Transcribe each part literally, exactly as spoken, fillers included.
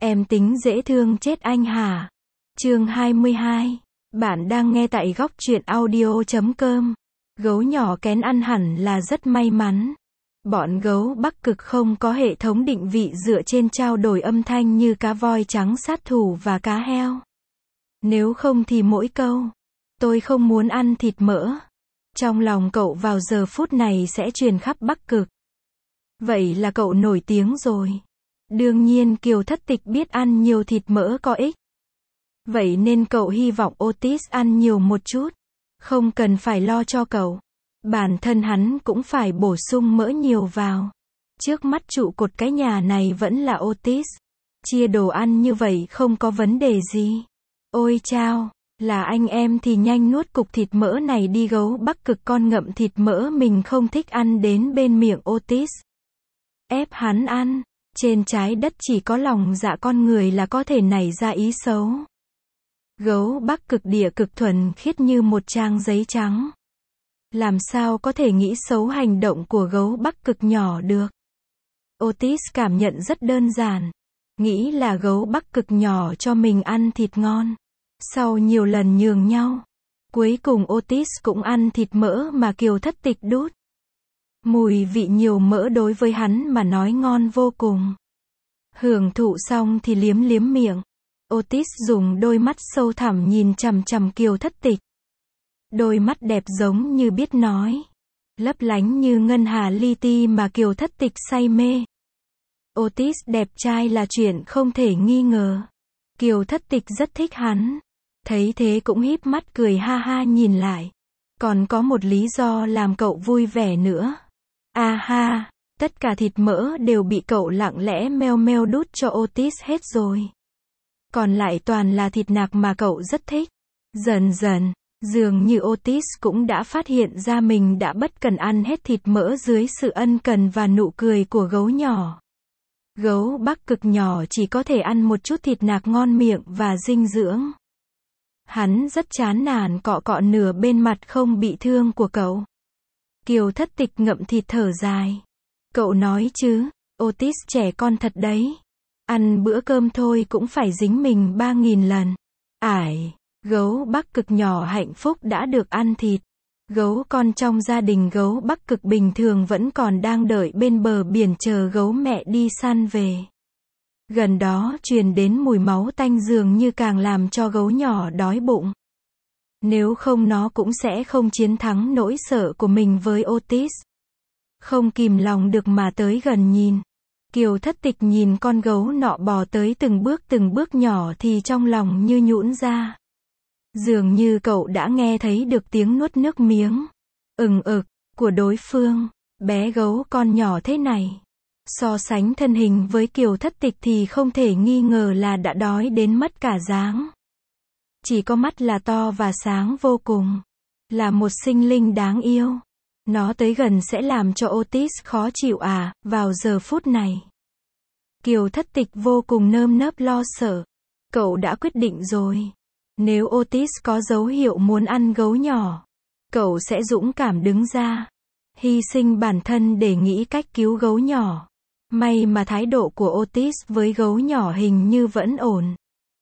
Em tính dễ thương chết anh hả? Chương hai mươi hai. Bạn đang nghe tại góc truyện audio chấm com. Gấu nhỏ kén ăn hẳn là rất may mắn. Bọn gấu Bắc Cực không có hệ thống định vị dựa trên trao đổi âm thanh như cá voi trắng sát thủ và cá heo. Nếu không thì mỗi câu, tôi không muốn ăn thịt mỡ, trong lòng cậu vào giờ phút này sẽ truyền khắp Bắc Cực. Vậy là cậu nổi tiếng rồi. Đương nhiên Kiều Thất Tịch biết ăn nhiều thịt mỡ có ích. Vậy nên cậu hy vọng Otis ăn nhiều một chút. Không cần phải lo cho cậu. Bản thân hắn cũng phải bổ sung mỡ nhiều vào. Trước mắt trụ cột cái nhà này vẫn là Otis. Chia đồ ăn như vậy không có vấn đề gì. Ôi chao, là anh em thì nhanh nuốt cục thịt mỡ này đi. Gấu Bắc Cực con ngậm thịt mỡ mình không thích ăn đến bên miệng Otis. Ép hắn ăn. Trên trái đất chỉ có lòng dạ con người là có thể nảy ra ý xấu. Gấu Bắc Cực địa cực thuần khiết như một trang giấy trắng. Làm sao có thể nghĩ xấu hành động của gấu Bắc Cực nhỏ được. Otis cảm nhận rất đơn giản. Nghĩ là gấu Bắc Cực nhỏ cho mình ăn thịt ngon. Sau nhiều lần nhường nhau, cuối cùng Otis cũng ăn thịt mỡ mà Kiều Thất Tịch đút. Mùi vị nhiều mỡ đối với hắn mà nói ngon vô cùng. Hưởng thụ xong thì liếm liếm miệng. Otis dùng đôi mắt sâu thẳm nhìn chằm chằm Kiều Thất Tịch. Đôi mắt đẹp giống như biết nói. Lấp lánh như ngân hà li ti mà Kiều Thất Tịch say mê. Otis đẹp trai là chuyện không thể nghi ngờ. Kiều Thất Tịch rất thích hắn. Thấy thế cũng híp mắt cười ha ha nhìn lại. Còn có một lý do làm cậu vui vẻ nữa. À ha, tất cả thịt mỡ đều bị cậu lặng lẽ meo meo đút cho Otis hết rồi. Còn lại toàn là thịt nạc mà cậu rất thích. Dần dần, dường như Otis cũng đã phát hiện ra mình đã bất cần ăn hết thịt mỡ dưới sự ân cần và nụ cười của gấu nhỏ. Gấu Bắc Cực nhỏ chỉ có thể ăn một chút thịt nạc ngon miệng và dinh dưỡng. Hắn rất chán nản cọ cọ nửa bên mặt không bị thương của cậu. Kiều Thất Tịch ngậm thịt thở dài. Cậu nói chứ, Otis trẻ con thật đấy. Ăn bữa cơm thôi cũng phải dính mình ba nghìn lần. Ải, gấu Bắc Cực nhỏ hạnh phúc đã được ăn thịt. Gấu con trong gia đình gấu Bắc Cực bình thường vẫn còn đang đợi bên bờ biển chờ gấu mẹ đi săn về. Gần đó truyền đến mùi máu tanh dường như càng làm cho gấu nhỏ đói bụng. Nếu không nó cũng sẽ không chiến thắng nỗi sợ của mình với Otis. Không kìm lòng được mà tới gần nhìn. Kiều Thất Tịch nhìn con gấu nọ bò tới từng bước từng bước nhỏ thì trong lòng như nhũn ra. Dường như cậu đã nghe thấy được tiếng nuốt nước miếng ừng ực của đối phương. Bé gấu con nhỏ thế này, so sánh thân hình với Kiều Thất Tịch thì không thể nghi ngờ là đã đói đến mất cả dáng. Chỉ có mắt là to và sáng vô cùng. Là một sinh linh đáng yêu. Nó tới gần sẽ làm cho Otis khó chịu à, vào giờ phút này. Kiều Thất Tịch vô cùng nơm nớp lo sợ. Cậu đã quyết định rồi. Nếu Otis có dấu hiệu muốn ăn gấu nhỏ, cậu sẽ dũng cảm đứng ra. Hy sinh bản thân để nghĩ cách cứu gấu nhỏ. May mà thái độ của Otis với gấu nhỏ hình như vẫn ổn.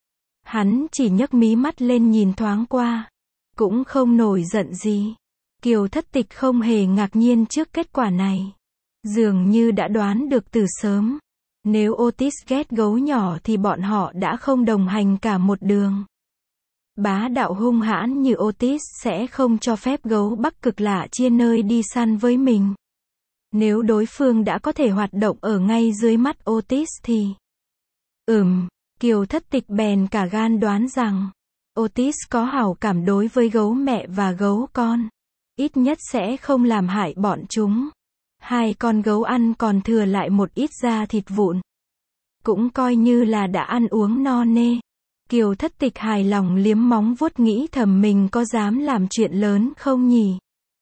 Hắn chỉ nhấc mí mắt lên nhìn thoáng qua. Cũng không nổi giận gì. Kiều Thất Tịch không hề ngạc nhiên trước kết quả này. Dường như đã đoán được từ sớm. Nếu Otis ghét gấu nhỏ thì bọn họ đã không đồng hành cả một đường. Bá đạo hung hãn như Otis sẽ không cho phép gấu Bắc Cực lạ chia nơi đi săn với mình. Nếu đối phương đã có thể hoạt động ở ngay dưới mắt Otis thì... Ừm, Kiều Thất Tịch bèn cả gan đoán rằng Otis có hảo cảm đối với gấu mẹ và gấu con. Ít nhất sẽ không làm hại bọn chúng. Hai con gấu ăn còn thừa lại một ít da thịt vụn. Cũng coi như là đã ăn uống no nê. Kiều Thất Tịch hài lòng liếm móng vuốt nghĩ thầm mình có dám làm chuyện lớn không nhỉ?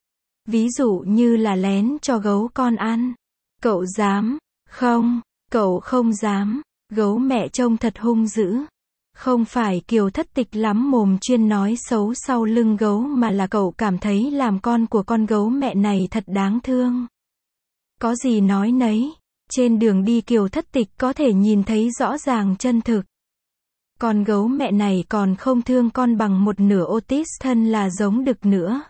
Ví dụ như là lén cho gấu con ăn. Cậu dám? Không, cậu không dám. Gấu mẹ trông thật hung dữ. Không phải Kiều Thất Tịch lắm mồm chuyên nói xấu sau lưng gấu mà là cậu cảm thấy làm con của con gấu mẹ này thật đáng thương. Có gì nói nấy. Trên đường đi Kiều Thất Tịch có thể nhìn thấy rõ ràng chân thực. Con gấu mẹ này còn không thương con bằng một nửa Otis thân là giống đực nữa.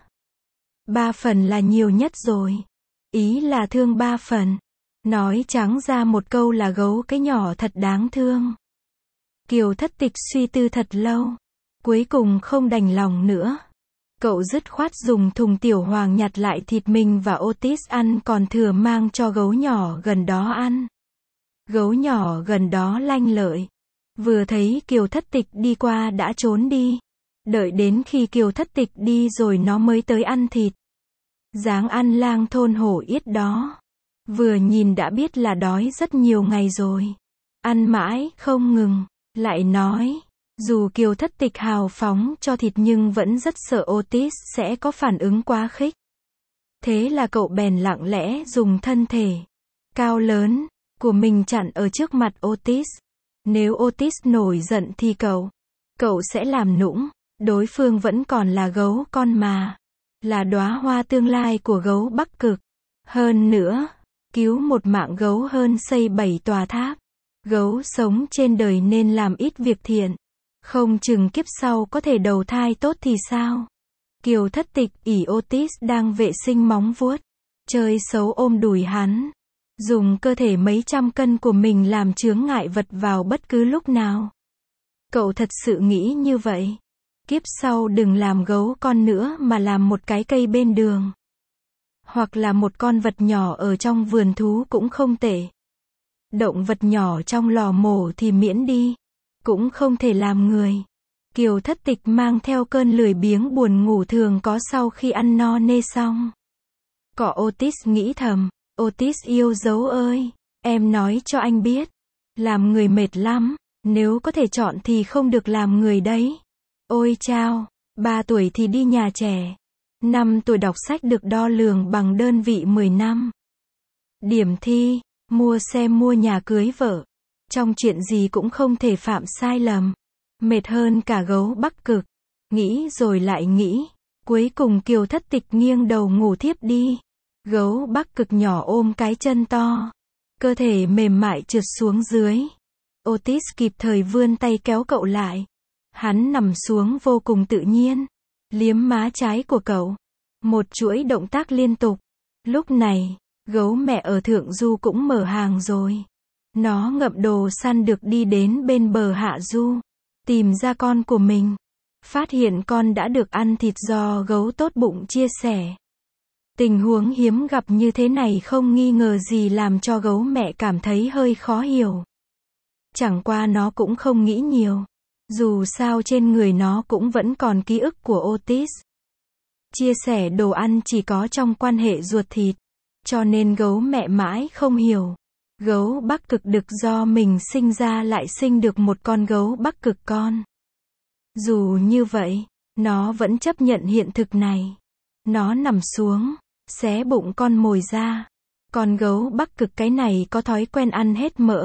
Ba phần là nhiều nhất rồi. Ý là thương ba phần. Nói trắng ra một câu là gấu cái nhỏ thật đáng thương. Kiều Thất Tịch suy tư thật lâu. Cuối cùng không đành lòng nữa. Cậu dứt khoát dùng thùng tiểu hoàng nhặt lại thịt mình và Otis ăn còn thừa mang cho gấu nhỏ gần đó ăn. Gấu nhỏ gần đó lanh lợi. Vừa thấy Kiều Thất Tịch đi qua đã trốn đi. Đợi đến khi Kiều Thất Tịch đi rồi nó mới tới ăn thịt. Dáng ăn lang thôn hổ yết đó. Vừa nhìn đã biết là đói rất nhiều ngày rồi. Ăn mãi, không ngừng. Lại nói, dù Kiều Thất Tịch hào phóng cho thịt nhưng vẫn rất sợ Otis sẽ có phản ứng quá khích. Thế là cậu bèn lặng lẽ dùng thân thể cao lớn của mình chặn ở trước mặt Otis. Nếu Otis nổi giận thì cậu, cậu sẽ làm nũng. Đối phương vẫn còn là gấu con mà. Là đóa hoa tương lai của gấu Bắc Cực. Hơn nữa, cứu một mạng gấu hơn xây bảy tòa tháp. Gấu sống trên đời nên làm ít việc thiện. Không chừng kiếp sau có thể đầu thai tốt thì sao? Kiều Thất Tịch ỉ Otis đang vệ sinh móng vuốt. Chơi xấu ôm đùi hắn. Dùng cơ thể mấy trăm cân của mình làm chướng ngại vật vào bất cứ lúc nào. Cậu thật sự nghĩ như vậy. Kiếp sau đừng làm gấu con nữa mà làm một cái cây bên đường. Hoặc là một con vật nhỏ ở trong vườn thú cũng không tệ. Động vật nhỏ trong lò mổ thì miễn đi. Cũng không thể làm người. Kiều Thất Tịch mang theo cơn lười biếng buồn ngủ thường có sau khi ăn no nê xong. Cọ Otis nghĩ thầm. Otis yêu dấu ơi. Em nói cho anh biết. Làm người mệt lắm. Nếu có thể chọn thì không được làm người đấy. Ôi chao. Ba tuổi thì đi nhà trẻ. Năm tuổi đọc sách được đo lường bằng đơn vị mười năm. Điểm thi. Mua xe mua nhà cưới vợ. Trong chuyện gì cũng không thể phạm sai lầm. Mệt hơn cả gấu Bắc Cực. Nghĩ rồi lại nghĩ. Cuối cùng Kiều Thất Tịch nghiêng đầu ngủ thiếp đi. Gấu Bắc Cực nhỏ ôm cái chân to. Cơ thể mềm mại trượt xuống dưới. Otis kịp thời vươn tay kéo cậu lại. Hắn nằm xuống vô cùng tự nhiên. Liếm má trái của cậu. Một chuỗi động tác liên tục. Lúc này, gấu mẹ ở thượng du cũng mở hàng rồi. Nó ngậm đồ săn được đi đến bên bờ hạ du. Tìm ra con của mình. Phát hiện con đã được ăn thịt do gấu tốt bụng chia sẻ. Tình huống hiếm gặp như thế này không nghi ngờ gì làm cho gấu mẹ cảm thấy hơi khó hiểu. Chẳng qua nó cũng không nghĩ nhiều. Dù sao trên người nó cũng vẫn còn ký ức của Otis. Chia sẻ đồ ăn chỉ có trong quan hệ ruột thịt. Cho nên gấu mẹ mãi không hiểu. Gấu Bắc Cực đực do mình sinh ra lại sinh được một con gấu Bắc Cực con. Dù như vậy, nó vẫn chấp nhận hiện thực này. Nó nằm xuống, xé bụng con mồi ra. Con gấu Bắc Cực cái này có thói quen ăn hết mỡ.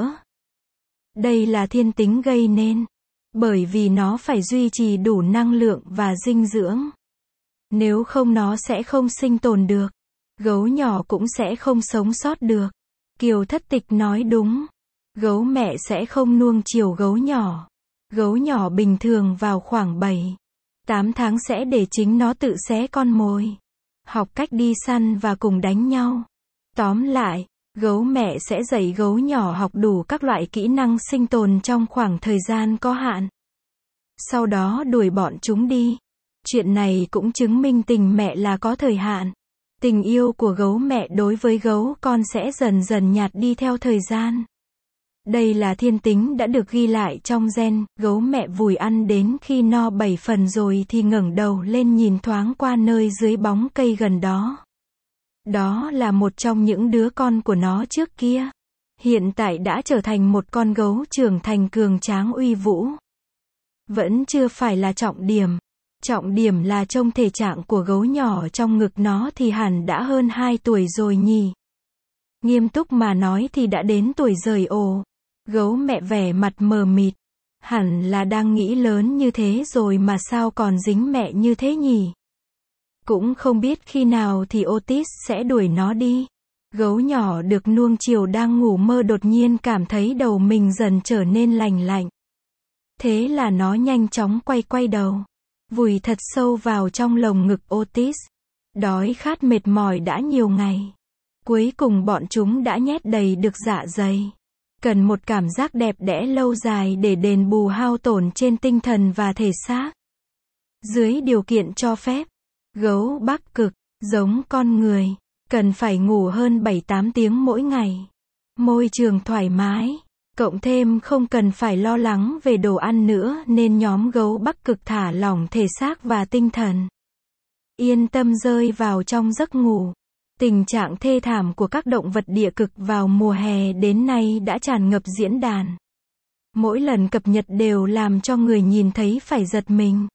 Đây là thiên tính gây nên. Bởi vì nó phải duy trì đủ năng lượng và dinh dưỡng. Nếu không nó sẽ không sinh tồn được. Gấu nhỏ cũng sẽ không sống sót được. Kiều Thất Tịch nói đúng. Gấu mẹ sẽ không nuông chiều gấu nhỏ. Gấu nhỏ bình thường vào khoảng bảy, tám tháng sẽ để chính nó tự xé con mồi. Học cách đi săn và cùng đánh nhau. Tóm lại, gấu mẹ sẽ dạy gấu nhỏ học đủ các loại kỹ năng sinh tồn trong khoảng thời gian có hạn. Sau đó đuổi bọn chúng đi. Chuyện này cũng chứng minh tình mẹ là có thời hạn. Tình yêu của gấu mẹ đối với gấu con sẽ dần dần nhạt đi theo thời gian. Đây là thiên tính đã được ghi lại trong gen. Gấu mẹ vùi ăn đến khi no bảy phần rồi thì ngẩng đầu lên nhìn thoáng qua nơi dưới bóng cây gần đó. Đó là một trong những đứa con của nó trước kia. Hiện tại đã trở thành một con gấu trưởng thành cường tráng uy vũ. Vẫn chưa phải là trọng điểm. Trọng điểm là trông thể trạng của gấu nhỏ trong ngực nó thì hẳn đã hơn hai tuổi rồi nhỉ. Nghiêm túc mà nói thì đã đến tuổi rời ổ. Gấu mẹ vẻ mặt mờ mịt. Hẳn là đang nghĩ lớn như thế rồi mà sao còn dính mẹ như thế nhỉ. Cũng không biết khi nào thì Otis sẽ đuổi nó đi. Gấu nhỏ được nuông chiều đang ngủ mơ đột nhiên cảm thấy đầu mình dần trở nên lành lạnh. Thế là nó nhanh chóng quay quay đầu, vùi thật sâu vào trong lồng ngực Otis. Đói khát mệt mỏi đã nhiều ngày. Cuối cùng bọn chúng đã nhét đầy được dạ dày. Cần một cảm giác đẹp đẽ lâu dài để đền bù hao tổn trên tinh thần và thể xác. Dưới điều kiện cho phép, gấu Bắc Cực, giống con người, cần phải ngủ hơn bảy tám tiếng mỗi ngày. Môi trường thoải mái, cộng thêm không cần phải lo lắng về đồ ăn nữa nên nhóm gấu Bắc Cực thả lỏng thể xác và tinh thần. Yên tâm rơi vào trong giấc ngủ. Tình trạng thê thảm của các động vật địa cực vào mùa hè đến nay đã tràn ngập diễn đàn. Mỗi lần cập nhật đều làm cho người nhìn thấy phải giật mình.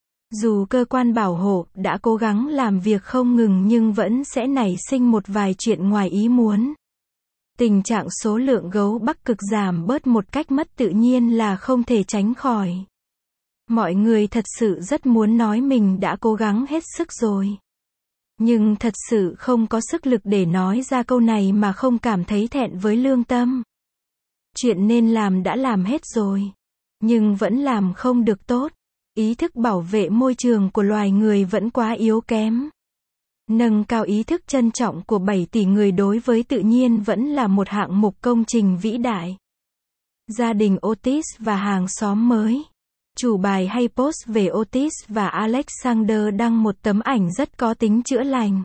Dù cơ quan bảo hộ đã cố gắng làm việc không ngừng nhưng vẫn sẽ nảy sinh một vài chuyện ngoài ý muốn. Tình trạng số lượng gấu Bắc Cực giảm bớt một cách mất tự nhiên là không thể tránh khỏi. Mọi người thật sự rất muốn nói mình đã cố gắng hết sức rồi. Nhưng thật sự không có sức lực để nói ra câu này mà không cảm thấy thẹn với lương tâm. Chuyện nên làm đã làm hết rồi. Nhưng vẫn làm không được tốt. Ý thức bảo vệ môi trường của loài người vẫn quá yếu kém. Nâng cao ý thức trân trọng của bảy tỷ người đối với tự nhiên vẫn là một hạng mục công trình vĩ đại. Gia đình Otis và hàng xóm mới. Chủ bài hay post về Otis và Alexander đăng một tấm ảnh rất có tính chữa lành.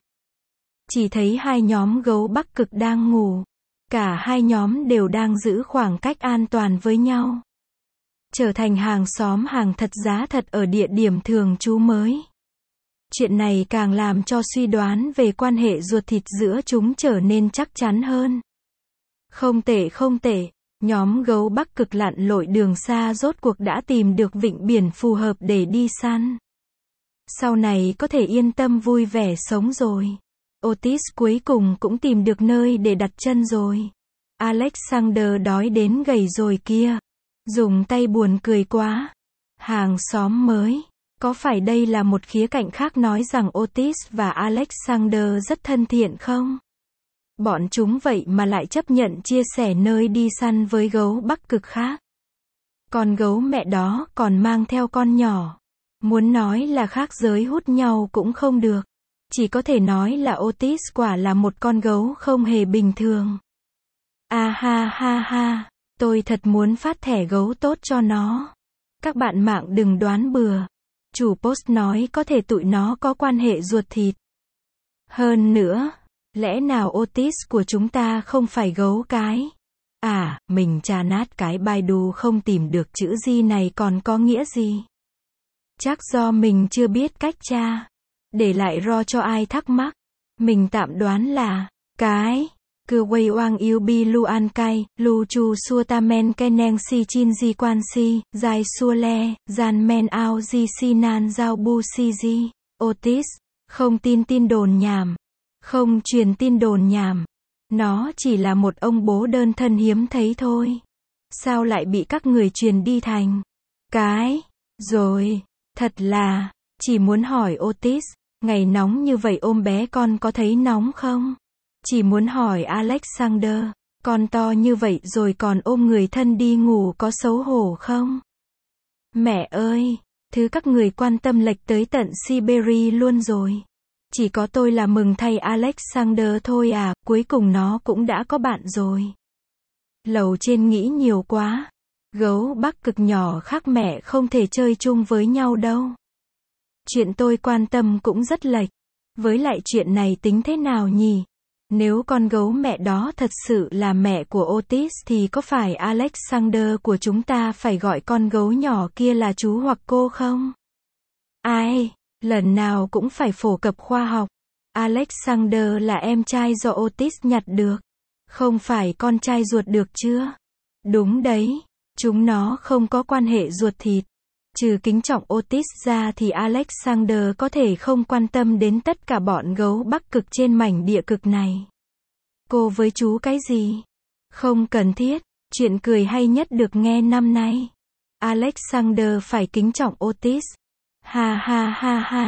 Chỉ thấy hai nhóm gấu Bắc Cực đang ngủ. Cả hai nhóm đều đang giữ khoảng cách an toàn với nhau. Trở thành hàng xóm hàng thật giá thật ở địa điểm thường trú mới. Chuyện này càng làm cho suy đoán về quan hệ ruột thịt giữa chúng trở nên chắc chắn hơn. Không tệ không tệ. Nhóm gấu Bắc Cực lặn lội đường xa rốt cuộc đã tìm được vịnh biển phù hợp để đi săn. Sau này có thể yên tâm vui vẻ sống rồi. Otis cuối cùng cũng tìm được nơi để đặt chân rồi. Alexander đói đến gầy rồi kia. Dùng tay buồn cười quá. Hàng xóm mới. Có phải đây là một khía cạnh khác nói rằng Otis và Alexander rất thân thiện không? Bọn chúng vậy mà lại chấp nhận chia sẻ nơi đi săn với gấu Bắc Cực khác. Con gấu mẹ đó còn mang theo con nhỏ. Muốn nói là khác giới hút nhau cũng không được. Chỉ có thể nói là Otis quả là một con gấu không hề bình thường. À ha ha ha, tôi thật muốn phát thẻ gấu tốt cho nó. Các bạn mạng đừng đoán bừa. Chủ post nói có thể tụi nó có quan hệ ruột thịt. Hơn nữa, lẽ nào Otis của chúng ta không phải gấu cái? À, mình tra nát cái Baidu không tìm được chữ G này còn có nghĩa gì? Chắc do mình chưa biết cách tra. Để lại ro cho ai thắc mắc. Mình tạm đoán là cái. Cư quay oang yêu bi luan cay, lu chu xua ta men keneng si chin di quan si, dài xua le, gian men ao di si nan giao bu si di. Otis, không tin tin đồn nhảm. Không truyền tin đồn nhảm. Nó chỉ là một ông bố đơn thân hiếm thấy thôi. Sao lại bị các người truyền đi thành cái? Rồi, thật là, chỉ muốn hỏi Otis, ngày nóng như vậy ôm bé con có thấy nóng không? Chỉ muốn hỏi Alexander, con to như vậy rồi còn ôm người thân đi ngủ có xấu hổ không? Mẹ ơi, thứ các người quan tâm lệch tới tận Siberia luôn rồi. Chỉ có tôi là mừng thay Alexander thôi à, cuối cùng nó cũng đã có bạn rồi. Lầu trên nghĩ nhiều quá. Gấu Bắc Cực nhỏ khác mẹ không thể chơi chung với nhau đâu. Chuyện tôi quan tâm cũng rất lệch. Với lại chuyện này tính thế nào nhỉ? Nếu con gấu mẹ đó thật sự là mẹ của Otis thì có phải Alexander của chúng ta phải gọi con gấu nhỏ kia là chú hoặc cô không? Ai? Lần nào cũng phải phổ cập khoa học. Alexander là em trai do Otis nhặt được. Không phải con trai ruột được chưa? Đúng đấy. Chúng nó không có quan hệ ruột thịt. Trừ kính trọng Otis ra thì Alexander có thể không quan tâm đến tất cả bọn gấu Bắc Cực trên mảnh địa cực này. Cô với chú cái gì? Không cần thiết. Chuyện cười hay nhất được nghe năm nay. Alexander phải kính trọng Otis. Ha ha ha ha.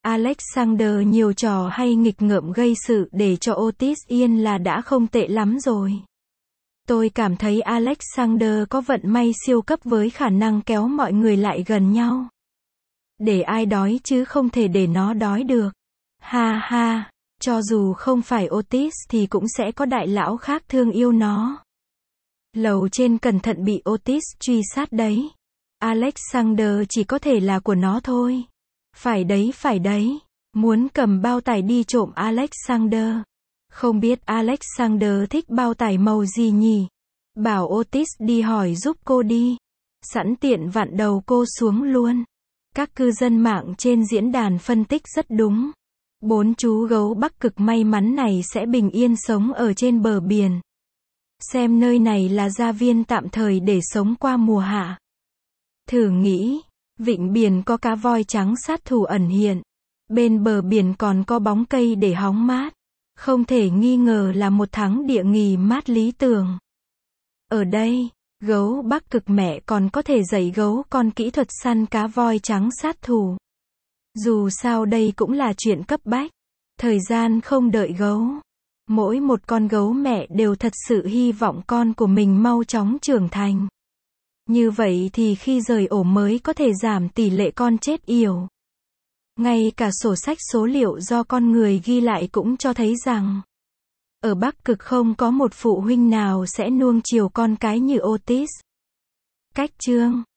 Alexander nhiều trò hay nghịch ngợm gây sự để cho Otis yên là đã không tệ lắm rồi. Tôi cảm thấy Alexander có vận may siêu cấp với khả năng kéo mọi người lại gần nhau. Để ai đói chứ không thể để nó đói được. Ha ha, cho dù không phải Otis thì cũng sẽ có đại lão khác thương yêu nó. Lầu trên cẩn thận bị Otis truy sát đấy. Alexander chỉ có thể là của nó thôi. Phải đấy phải đấy. Muốn cầm bao tải đi trộm Alexander. Không biết Alexander thích bao tải màu gì nhỉ? Bảo Otis đi hỏi giúp cô đi. Sẵn tiện vặn đầu cô xuống luôn. Các cư dân mạng trên diễn đàn phân tích rất đúng. Bốn chú gấu Bắc Cực may mắn này sẽ bình yên sống ở trên bờ biển. Xem nơi này là gia viên tạm thời để sống qua mùa hạ. Thử nghĩ, vịnh biển có cá voi trắng sát thủ ẩn hiện. Bên bờ biển còn có bóng cây để hóng mát. Không thể nghi ngờ là một thắng địa nghỉ mát lý tưởng. Ở đây, gấu Bắc Cực mẹ còn có thể dạy gấu con kỹ thuật săn cá voi trắng sát thủ. Dù sao đây cũng là chuyện cấp bách. Thời gian không đợi gấu. Mỗi một con gấu mẹ đều thật sự hy vọng con của mình mau chóng trưởng thành. Như vậy thì khi rời ổ mới có thể giảm tỷ lệ con chết yểu. Ngay cả sổ sách số liệu do con người ghi lại cũng cho thấy rằng ở Bắc Cực không có một phụ huynh nào sẽ nuông chiều con cái như Otis. Cách chương